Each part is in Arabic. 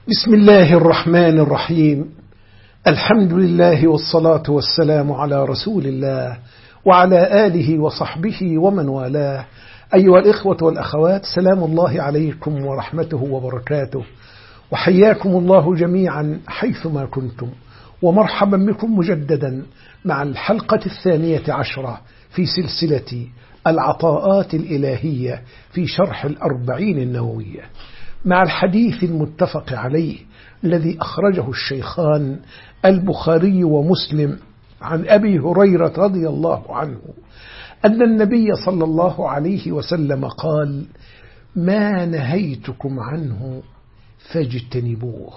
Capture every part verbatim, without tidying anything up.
بسم الله الرحمن الرحيم. الحمد لله والصلاة والسلام على رسول الله وعلى آله وصحبه ومن والاه. أيها الإخوة والأخوات، سلام الله عليكم ورحمته وبركاته، وحياكم الله جميعا حيثما كنتم، ومرحبا بكم مجددا مع الحلقة الثانية عشرة في سلسلة العطاءات الإلهية في شرح الأربعين النووية، مع الحديث المتفق عليه الذي أخرجه الشيخان البخاري ومسلم عن أبي هريرة رضي الله عنه أن النبي صلى الله عليه وسلم قال: ما نهيتكم عنه فاجتنبوه،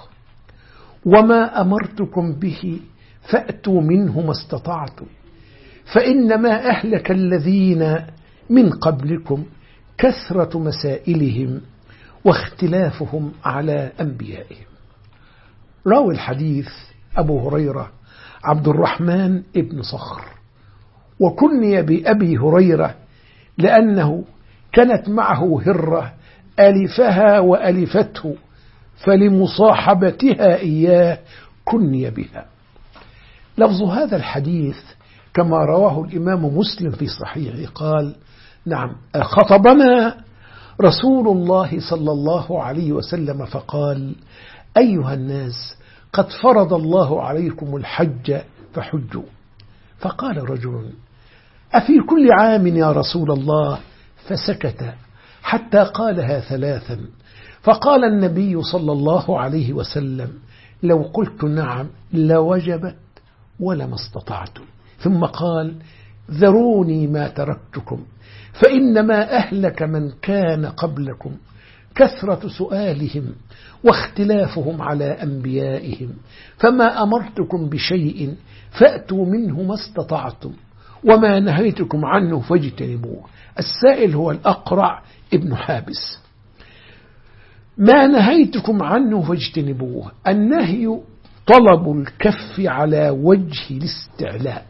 وما أمرتكم به فأتوا منه ما استطعتم، فإنما أهلك الذين من قبلكم كثرة مسائلهم واختلافهم على أنبيائهم. راوي الحديث أبو هريرة عبد الرحمن ابن صخر، وكني بأبي هريرة لأنه كانت معه هرة ألفها وألفته، فلمصاحبتها إياه كني بها. لفظ هذا الحديث كما رواه الإمام مسلم في صحيحه قال: نعم، خطبنا رسول الله صلى الله عليه وسلم فقال: أيها الناس، قد فرض الله عليكم الحج فحجوا. فقال رجل: أفي كل عام يا رسول الله؟ فسكت حتى قالها ثلاثا، فقال النبي صلى الله عليه وسلم: لو قلت نعم لوجبت ولما استطعتم. ثم قال: ذروني ما تركتكم، فإنما أهلك من كان قبلكم كثرة سؤالهم واختلافهم على أنبيائهم، فما أمرتكم بشيء فأتوا منه ما استطعتم، وما نهيتكم عنه فاجتنبوه. السائل هو الأقرع ابن حابس. ما نهيتكم عنه فاجتنبوه، النهي طلب الكف على وجه الاستعلاء.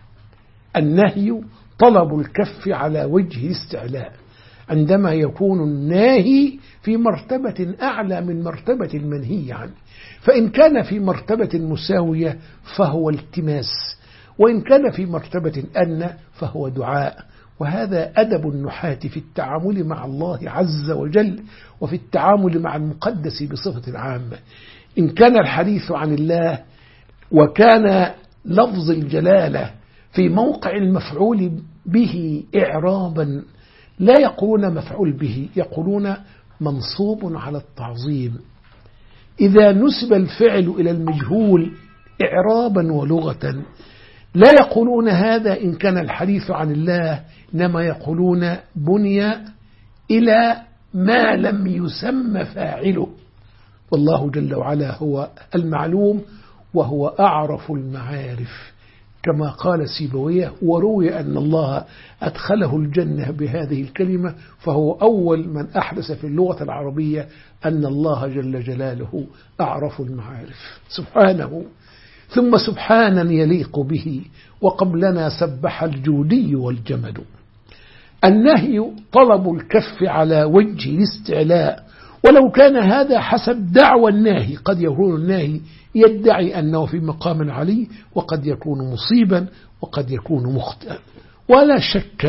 النهي طلب الكف على وجه الاستعلاء عندما يكون الناهي في مرتبة أعلى من مرتبة المنهي عنه، فإن كان في مرتبة مساوية فهو التماس، وإن كان في مرتبة أدنى فهو دعاء. وهذا أدب النحاة في التعامل مع الله عز وجل وفي التعامل مع المقدس بصفة عامة. إن كان الحديث عن الله وكان لفظ الجلالة في موقع المفعول به إعرابا، لا يقولون مفعول به، يقولون منصوب على التعظيم. إذا نسب الفعل إلى المجهول إعرابا ولغة لا يقولون هذا إن كان الحديث عن الله، إنما يقولون بني إلى ما لم يسمى فاعله، والله جل وعلا هو المعلوم وهو أعرف المعارف، كما قال سيبويه: وروي أن الله أدخله الجنة بهذه الكلمة، فهو أول من أحدث في اللغة العربية أن الله جل جلاله أعرف المعارف سبحانه. ثم سبحانا يليق به، وقبلنا سبح الجودي والجمد. النهي طلب الكف على وجه الاستعلاء، ولو كان هذا حسب دعوى الناهي، قد يكون الناهي يدعي أنه في مقام علي، وقد يكون مصيبا، وقد يكون مخطئا. ولا شك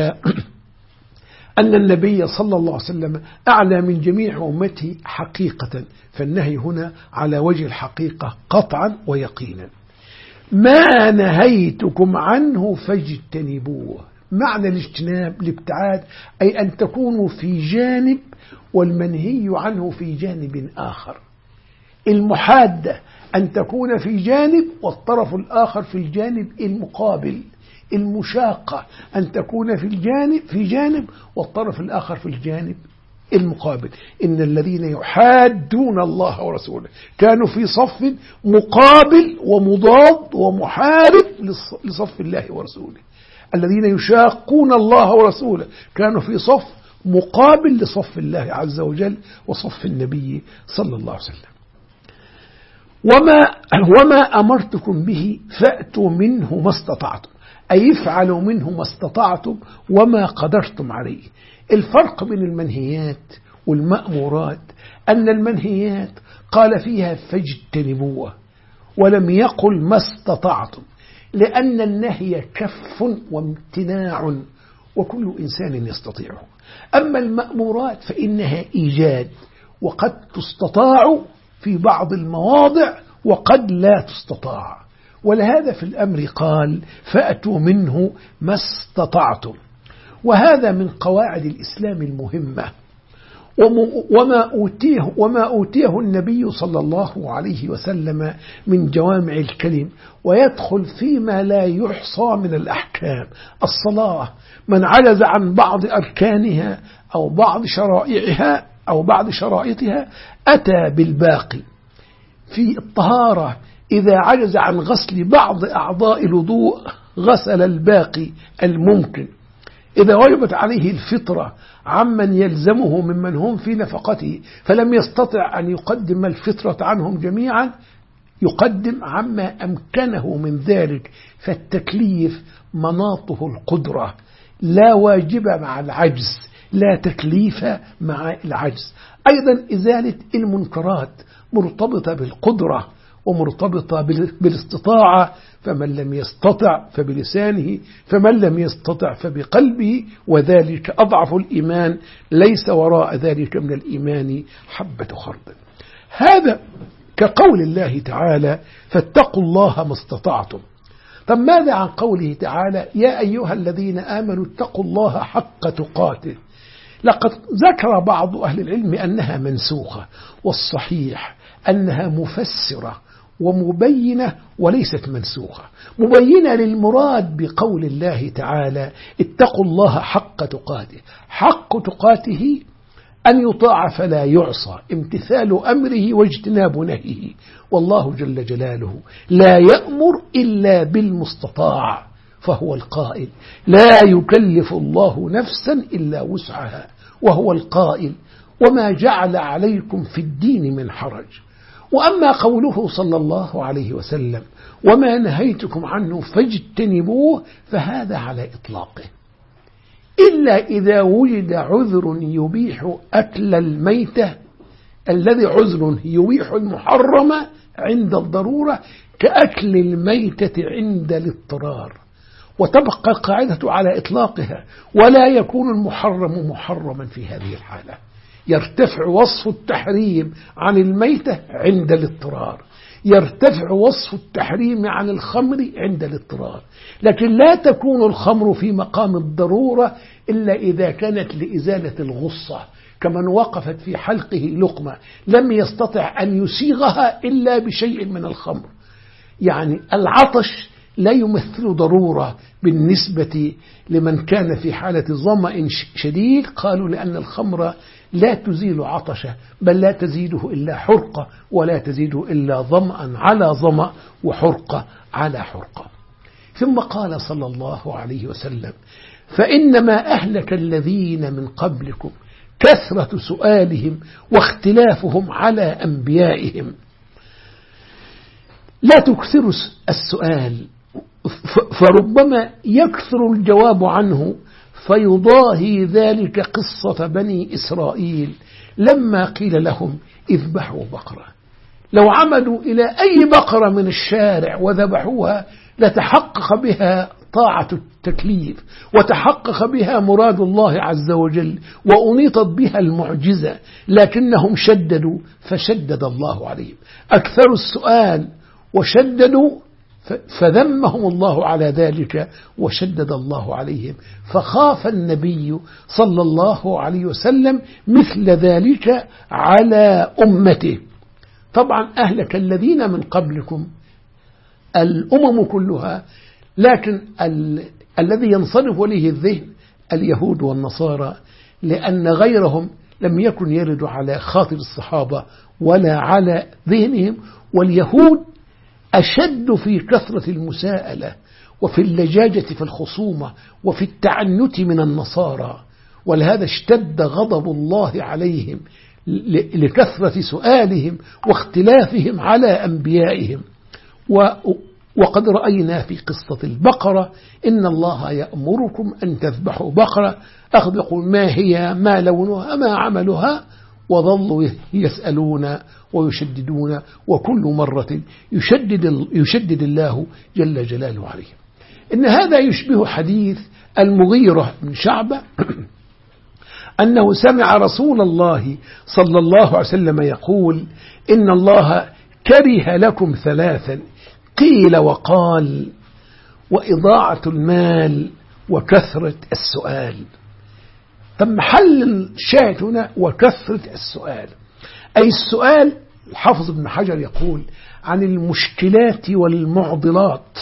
أن النبي صلى الله عليه وسلم أعلى من جميع أمته حقيقة، فالنهي هنا على وجه الحقيقة قطعا ويقينا. ما نهيتكم عنه فاجتنبوه، معنى الاجتناب الابتعاد، أي أن تكونوا في جانب والمنهي عنه في جانب آخر. المحادة أن تكون في جانب والطرف الآخر في الجانب المقابل. المشاقة أن تكون في الجانب في جانب والطرف الآخر في الجانب المقابل. إن الذين يحادون الله ورسوله كانوا في صف مقابل ومضاد ومحارب لصف الله ورسوله. الذين يشاقون الله ورسوله كانوا في صف مقابل لصف الله عز وجل وصف النبي صلى الله عليه وسلم. وما, وما أمرتكم به فأتوا منه ما استطعتم، أي افعلوا منه ما استطعتم وما قدرتم عليه. الفرق بين المنهيات والمأمورات أن المنهيات قال فيها فاجتنبوه، ولم يقل ما استطعتم، لأن النهي كف وامتناع وكل إنسان يستطيعه. أما المأمورات فإنها إيجاد، وقد تستطاع في بعض المواضع وقد لا تستطاع، ولهذا في الأمر قال فأتوا منه ما استطعتم. وهذا من قواعد الإسلام المهمة، وما أوتيه, وما أوتيه النبي صلى الله عليه وسلم من جوامع الكلم، ويدخل فيما لا يحصى من الأحكام. الصلاة من عجز عن بعض أركانها أو بعض شرائعها أو بعض شرائطها أتى بالباقي. في الطهارة إذا عجز عن غسل بعض أعضاء الوضوء غسل الباقي الممكن. إذا وجبت عليه الفطرة عمن يلزمه ممن هم في نفقته فلم يستطع أن يقدم الفطرة عنهم جميعا يقدم عما أمكنه من ذلك. فالتكليف مناطه القدرة، لا واجب مع العجز، لا تكليف مع العجز. أيضا إزالة المنكرات مرتبطة بالقدرة ومرتبطة بالاستطاعة، فمن لم يستطع فبلسانه، فمن لم يستطع فبقلبه، وذلك أضعف الإيمان، ليس وراء ذلك من الإيمان حبة خردل. هذا كقول الله تعالى فاتقوا الله ما استطعتم. طب ماذا عن قوله تعالى يا أيها الذين آمنوا اتقوا الله حق تقاته؟ لقد ذكر بعض أهل العلم أنها منسوخة، والصحيح أنها مفسرة ومبينة وليست منسوخة. مبينة للمراد بقول الله تعالى اتقوا الله حق تقاته. حق تقاته أن يطاع فلا يعصى، امتثال أمره واجتناب نهيه. والله جل جلاله لا يأمر إلا بالمستطاع، فهو القائل لا يكلف الله نفسا إلا وسعها، وهو القائل وما جعل عليكم في الدين من حرج. وأما قوله صلى الله عليه وسلم وما نهيتكم عنه فاجتنبوه، فهذا على إطلاقه، إلا إذا وجد عذر يبيح أكل الميتة، الذي عذر يبيح المحرم عند الضرورة كأكل الميتة عند الاضطرار. وتبقى القاعدة على إطلاقها، ولا يكون المحرم محرما في هذه الحالة. يرتفع وصف التحريم عن الميتة عند الاضطرار، يرتفع وصف التحريم عن الخمر عند الاضطرار، لكن لا تكون الخمر في مقام الضرورة إلا إذا كانت لإزالة الغصة، كمن وقفت في حلقه لقمة لم يستطع أن يسيغها إلا بشيء من الخمر. يعني العطش لا يمثل ضرورة بالنسبة لمن كان في حالة ظمأ شديد، قالوا لأن الخمر لا تزيل عطشه، بل لا تزيده إلا حرقة، ولا تزيده إلا ظمأ على ظمأ وحرقة على حرقة. ثم قال صلى الله عليه وسلم فإنما أهلك الذين من قبلكم كثرة سؤالهم واختلافهم على أنبيائهم. لا تكثروا السؤال فربما يكثر الجواب عنه، فيضاهي ذلك قصة بني إسرائيل لما قيل لهم اذبحوا بقرة. لو عمدوا إلى أي بقرة من الشارع وذبحوها لتحقق بها طاعة التكليف، وتحقق بها مراد الله عز وجل، وأنيطت بها المعجزة، لكنهم شددوا فشدد الله عليهم. أكثروا السؤال وشددوا فذمهم الله على ذلك وشدد الله عليهم، فخاف النبي صلى الله عليه وسلم مثل ذلك على أمته. طبعا أهلك الذين من قبلكم الأمم كلها، لكن ال... الذي ينصرف إليه الذهن اليهود والنصارى، لأن غيرهم لم يكن يرد على خاطر الصحابة ولا على ذهنهم. واليهود أشد في كثرة المساءلة وفي اللجاجة في الخصومة وفي التعنت من النصارى، ولهذا اشتد غضب الله عليهم لكثرة سؤالهم واختلافهم على أنبيائهم. وقد رأينا في قصة البقرة إن الله يأمركم أن تذبحوا بقرة، أخذ يقول ما هي، ما لونها، ما عملها، وظلوا يسألون ويشددون، وكل مرة يشدد, يشدد الله جل جلاله عليهم. إن هذا يشبه حديث المغيرة بن شعبة أنه سمع رسول الله صلى الله عليه وسلم يقول: إن الله كره لكم ثلاثا، قيل وقال: وإضاعة المال وكثرة السؤال. ثم حل الشاهد هنا وكثرة السؤال، أي السؤال. الحافظ ابن حجر يقول عن المشكلات والمعضلات،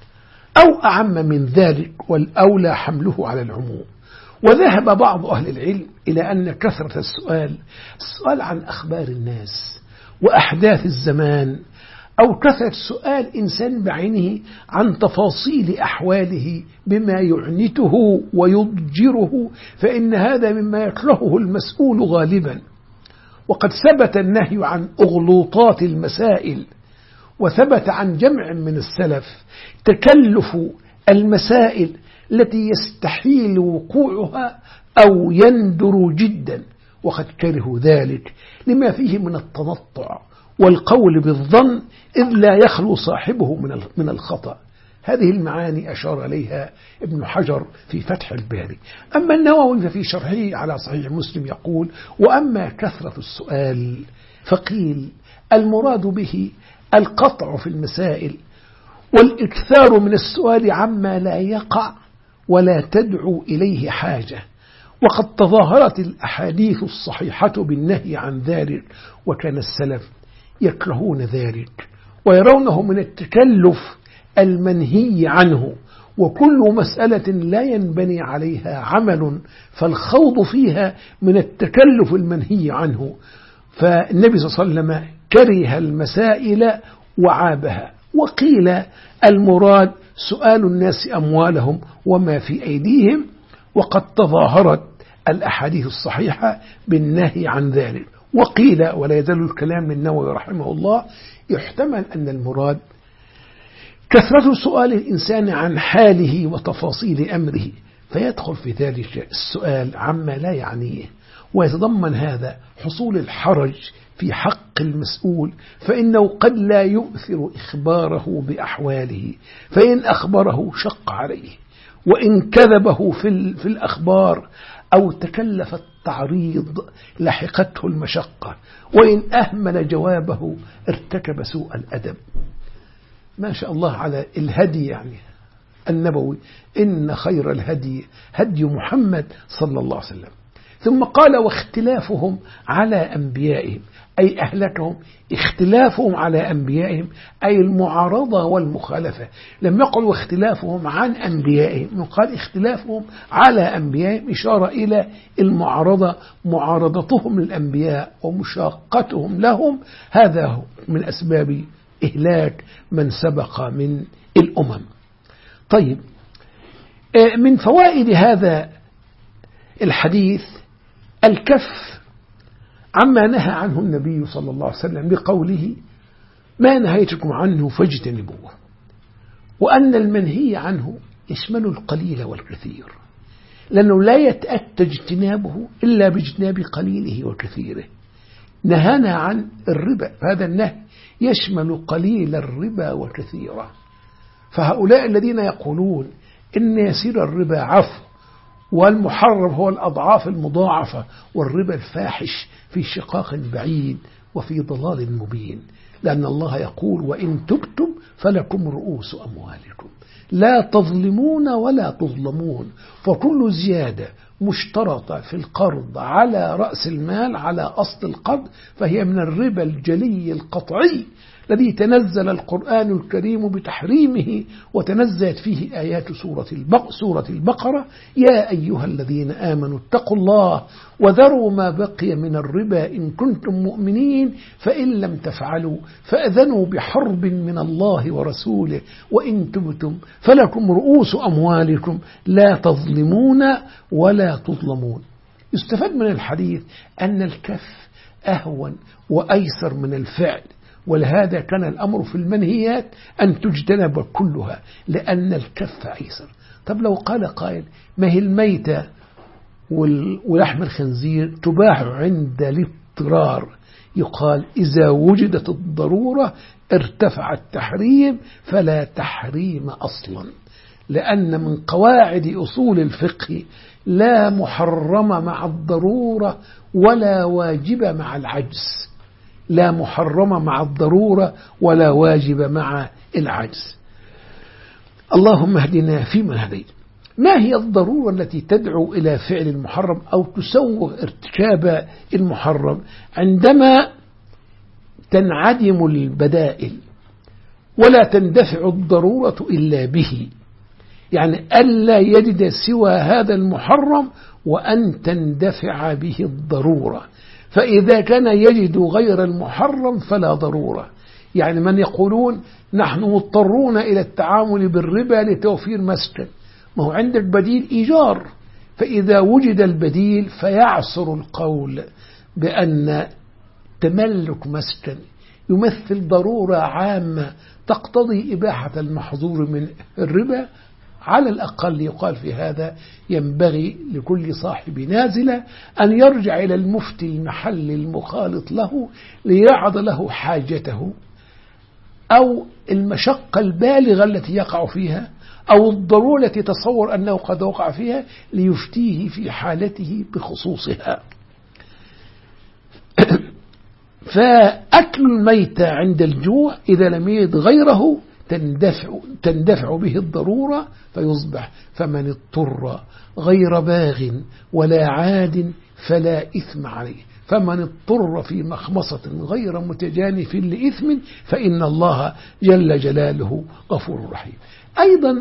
أو أعم من ذلك، والأولى حمله على العموم. وذهب بعض أهل العلم إلى أن كثرة السؤال السؤال عن أخبار الناس وأحداث الزمان، أو كثرة سؤال إنسان بعينه عن تفاصيل أحواله بما يعنته ويضجره، فإن هذا مما يكرهه المسؤول غالبا. وقد ثبت النهي عن أغلوطات المسائل، وثبت عن جمع من السلف تكلف المسائل التي يستحيل وقوعها أو يندر جدا، وقد كرهوا ذلك لما فيه من التنطع والقول بالظن، إذ لا يخلو صاحبه من الخطأ. هذه المعاني أشار إليها ابن حجر في فتح الباري. أما النووي ففي شرحه على صحيح مسلم يقول: وأما كثرة السؤال فقيل المراد به القطع في المسائل والإكثار من السؤال عما لا يقع ولا تدعو إليه حاجة. وقد تظاهرت الأحاديث الصحيحة بالنهي عن ذلك، وكان السلف يكرهون ذلك ويرونه من التكلف المنهي عنه، وكل مسألة لا ينبني عليها عمل فالخوض فيها من التكلف المنهي عنه. فالنبي صلى الله عليه وسلم كره المسائل وعابها. وقيل المراد سؤال الناس أموالهم وما في أيديهم، وقد تظاهرت الأحاديث الصحيحة بالنهي عن ذلك. وقيل، ولا يزال الكلام للنووي رحمه الله، يحتمل أن المراد كثرة سؤال الإنسان عن حاله وتفاصيل أمره، فيدخل في ذلك السؤال عما لا يعنيه، ويتضمن هذا حصول الحرج في حق المسؤول، فإنه قد لا يؤثر إخباره بأحواله، فإن أخبره شق عليه، وإن كذبه في الأخبار أو تكلف التعريض لحقته المشقة، وإن أهمل جوابه ارتكب سوء الأدب. ما شاء الله على الهدي يعني النبوي: إن خير الهدي هدي محمد صلى الله عليه وسلم. ثم قال: واختلافهم على أنبيائهم، أي أهلكهم اختلافهم على أنبيائهم، أي المعارضة والمخالفة. لم يقل واختلافهم عن أنبيائهم، قال اختلافهم على أنبيائهم، إشارة إلى المعارضة، معارضتهم للأنبياء ومشاقتهم لهم، هذا من أسباب إهلاك من سبق من الأمم. طيب، من فوائد هذا الحديث الكف عما نهى عنه النبي صلى الله عليه وسلم بقوله: ما نهيتكم عنه فاجتنبوه، وأن المنهي عنه يشمل القليل والكثير، لأنه لا يتأتى اجتنابه إلا باجتناب قليله وكثيره. نهانا عن الربا، هذا النهي يشمل قليل الربا وكثيره. فهؤلاء الذين يقولون إن يسير الربا عفو والمحرم هو الأضعاف المضاعفة، والربا الفاحش في شقاق بعيد وفي ضلال مبين، لأن الله يقول: وإن تبتم فلكم رؤوس أموالكم لا تظلمون ولا تظلمون. فكل زيادة مشترطة في القرض على رأس المال على أصل القرض فهي من الربا الجلي القطعي الذي تنزل القرآن الكريم بتحريمه، وتنزلت فيه آيات سورة البقرة, سورة البقرة: يا أيها الذين آمنوا اتقوا الله وذروا ما بقي من الربا إن كنتم مؤمنين، فإن لم تفعلوا فأذنوا بحرب من الله ورسوله، وإن تبتم فلكم رؤوس أموالكم لا تظلمون ولا تظلمون. يستفاد من الحديث أن الكف أهون وأيسر من الفعل، ولهذا كان الأمر في المنهيات أن تجتنب كلها، لأن الكف أيسر. طب لو قال قائل: ما هي الميتة ولحم الخنزير تباح عند الاضطرار يقال إذا وجدت الضرورة ارتفع التحريم فلا تحريم أصلا، لأن من قواعد أصول الفقه لا محرم مع الضرورة ولا واجب مع العجز، لا محرم مع الضرورة ولا واجب مع العجز. اللهم اهدنا فيمن هديت. ما هي الضرورة التي تدعو إلى فعل المحرم أو تسوغ ارتكاب المحرم؟ عندما تنعدم البدائل ولا تندفع الضرورة إلا به، يعني ألا يجد سوى هذا المحرم وأن تندفع به الضرورة. فإذا كان يجد غير المحرم فلا ضرورة. يعني من يقولون نحن مضطرون إلى التعامل بالربا لتوفير مسكن، ما هو عندك بديل إيجار، فإذا وجد البديل فيعصر القول بأن تملك مسكن يمثل ضرورة عامة تقتضي إباحة المحظور من الربا. على الأقل يقال في هذا ينبغي لكل صاحب نازلة أن يرجع إلى المفتي المحل المخالط له ليعض له حاجته أو المشقة البالغة التي يقع فيها أو الضرورة التي تصور أنه قد وقع فيها ليفتيه في حالته بخصوصها. فأكل الميتة عند الجوع إذا لم يجد غيره تندفع, تندفع به الضرورة فيصبح فمن اضطر غير باغ ولا عاد فلا إثم عليه، فمن اضطر في مخمصة غير متجانف لإثم فإن الله جل جلاله غفور رحيم. أيضا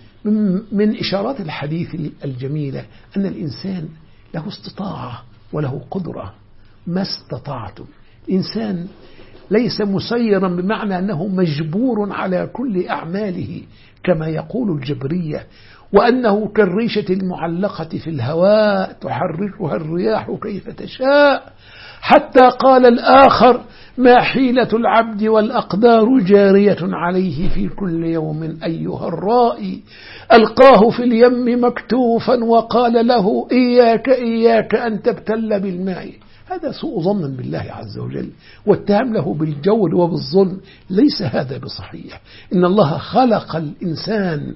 من إشارات الحديث الجميلة أن الإنسان له استطاعة وله قدرة ما استطعتم. الإنسان ليس مسيرا بمعنى أنه مجبور على كل أعماله كما يقول الجبرية، وأنه كالريشة المعلقة في الهواء تحركها الرياح كيف تشاء. حتى قال الآخر ما حيلة العبد والأقدار جارية عليه في كل يوم أيها الرائي. ألقاه في اليم مكتوفا وقال له إياك إياك أن تبتل بالماء. هذا سوء ظن بالله عز وجل واتهم له بالجور وبالظلم، ليس هذا بصحيح. إن الله خلق الإنسان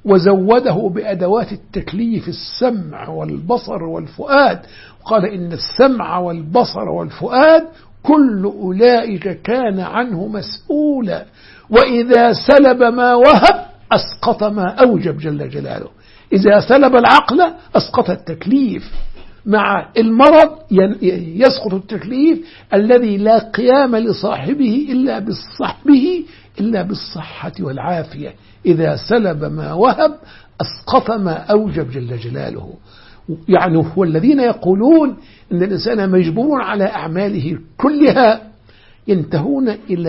وزوده بأدوات التكليف السمع والبصر والفؤاد، وقال إن السمع والبصر والفؤاد كل أولئك كان عنه مسؤولا، وإذا سلب ما وهب أسقط ما أوجب جل جلاله. إذا سلب العقل أسقط التكليف، مع المرض يسقط التكليف الذي لا قيام لصاحبه إلا بالصحبه إلا بالصحة والعافية. إذا سلب ما وهب أسقط ما أوجب جل جلاله. يعني هو الذين يقولون أن الإنسان مجبور على أعماله كلها ينتهون إلى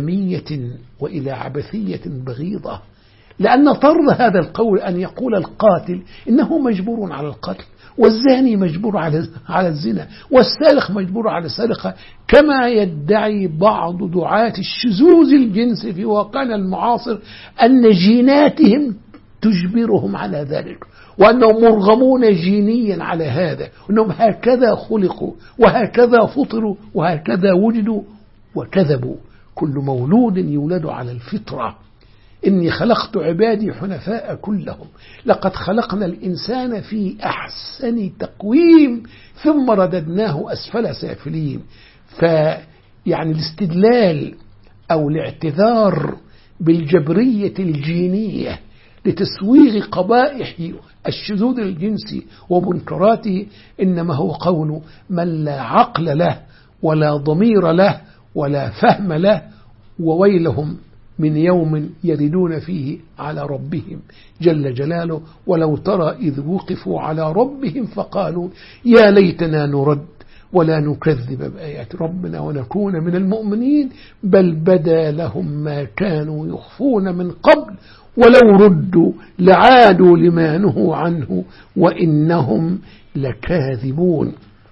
عدمية وإلى عبثية بغيضة، لأن طرد هذا القول أن يقول القاتل إنه مجبور على القتل، والزاني مجبور على على الزنا، والسارق مجبور على السرقة، كما يدعي بعض دعاة الشذوذ الجنسي في واقعنا المعاصر أن جيناتهم تجبرهم على ذلك، وأنهم مرغمون جينيا على هذا، وأنهم هكذا خلقوا وهكذا فطروا وهكذا وجدوا، وكذبوا. كل مولود يولد على الفطرة. إني خلقت عبادي حنفاء كلهم، لقد خلقنا الإنسان في أحسن تقويم ثم رددناه أسفل سافلين. فيعني الاستدلال أو الاعتذار بالجبرية الجينية لتسويغ قبائح الشذوذ الجنسي ومنكراته إنما هو قول من لا عقل له ولا ضمير له ولا فهم له، وويلهم من يوم يردون فيه على ربهم جل جلاله. ولو ترى إذ وقفوا على ربهم فقالوا يا ليتنا نرد ولا نكذب بآيات ربنا ونكون من المؤمنين بل بدا لهم ما كانوا يخفون من قبل ولو ردوا لعادوا لما نهوا عنه وإنهم لكاذبون.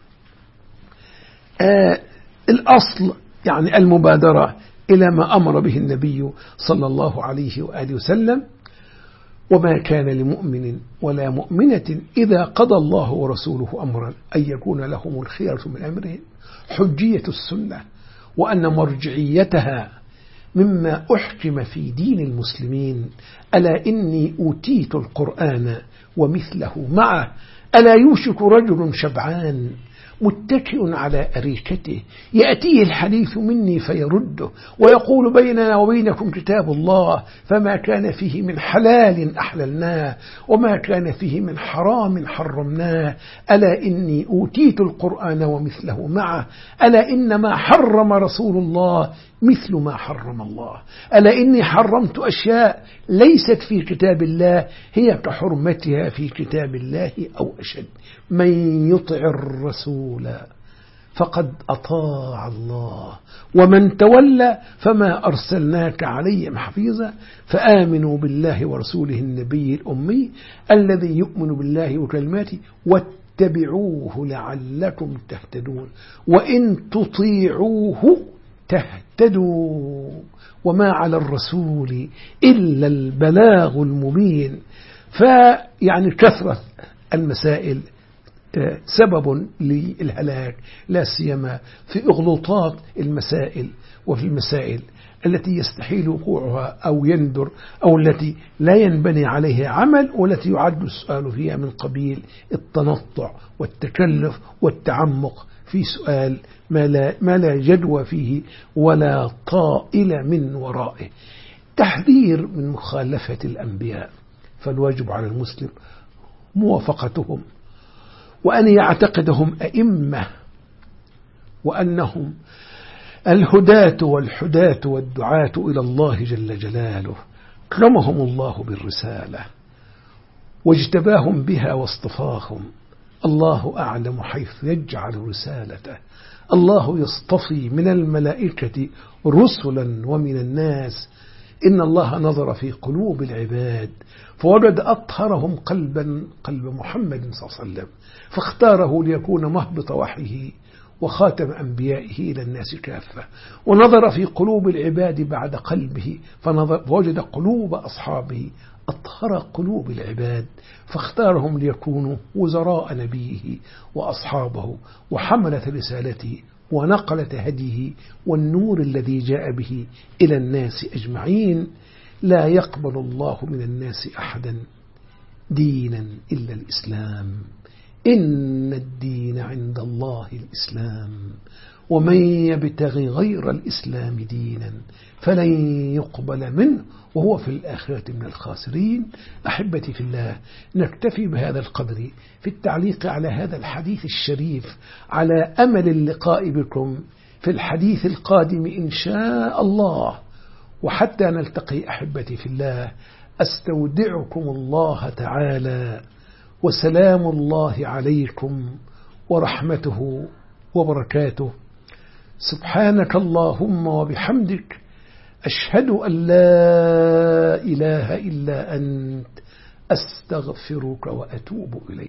آه الأصل يعني المبادرة إلى ما أمر به النبي صلى الله عليه وآله وسلم، وما كان لمؤمن ولا مؤمنة إذا قضى الله ورسوله أمرا أن يكون لهم الخيرة من أمرهم. حجية السنة وأن مرجعيتها مما أحكم في دين المسلمين. ألا إني أوتيت القرآن ومثله معه. ألا يوشك رجل شبعان متكئ على أريكته يأتيه الحديث مني فيرده ويقول بيننا وبينكم كتاب الله فما كان فيه من حلال أحللناه وما كان فيه من حرام حرمناه. ألا إني أوتيت القرآن ومثله معه. ألا إنما حرم رسول الله مثل ما حرم الله. ألا إني حرمت أشياء ليست في كتاب الله هي كحرمتها في كتاب الله أو أشد. من يطع الرسول فقد أطاع الله ومن تولى فما أرسلناك عليهم حفيظا. فآمنوا بالله ورسوله النبي الأمي الذي يؤمن بالله وكلماته واتبعوه لعلكم تهتدون. وإن تطيعوه تهتدوا وما على الرسول إلا البلاغ المبين. فيعني كثرة المسائل سبب للهلاك، لا سيما في إغلوطات المسائل وفي المسائل التي يستحيل وقوعها أو يندر أو التي لا ينبني عليها عمل والتي يعد السؤال فيها من قبيل التنطع والتكلف والتعمق في سؤال ما لا, ما لا جدوى فيه ولا طائل من ورائه. تحذير من مخالفة الأنبياء، فالواجب على المسلم موافقتهم وأن يعتقدهم أئمة وأنهم الهداة والحداة والدعاة إلى الله جل جلاله. كرمهم الله بالرسالة واجتباهم بها واصطفاهم. الله أعلم حيث يجعل رسالته. الله يصطفي من الملائكة رسلا ومن الناس. إن الله نظر في قلوب العباد فوجد أطهرهم قلبا قلب محمد صلى الله عليه وسلم فاختاره ليكون مهبط وحيه وخاتم أنبيائه إلى الناس كافة. ونظر في قلوب العباد بعد قلبه فوجد قلوب أصحابه أطهر قلوب العباد فاختارهم ليكونوا وزراء نبيه وأصحابه وحملة رسالته ونقلة هديه والنور الذي جاء به إلى الناس أجمعين. لا يقبل الله من الناس أحدا دينا إلا الإسلام. إن الدين عند الله الإسلام ومن يبتغي غير الإسلام دينا فلن يقبل منه وهو في الآخرة من الخاسرين. أحبتي في الله، نكتفي بهذا القدر في التعليق على هذا الحديث الشريف على أمل اللقاء بكم في الحديث القادم إن شاء الله. وحتى نلتقي أحبتي في الله، أستودعكم الله تعالى وسلام الله عليكم ورحمته وبركاته. سبحانك اللهم وبحمدك أشهد أن لا إله إلا أنت أستغفرك وأتوب إليك.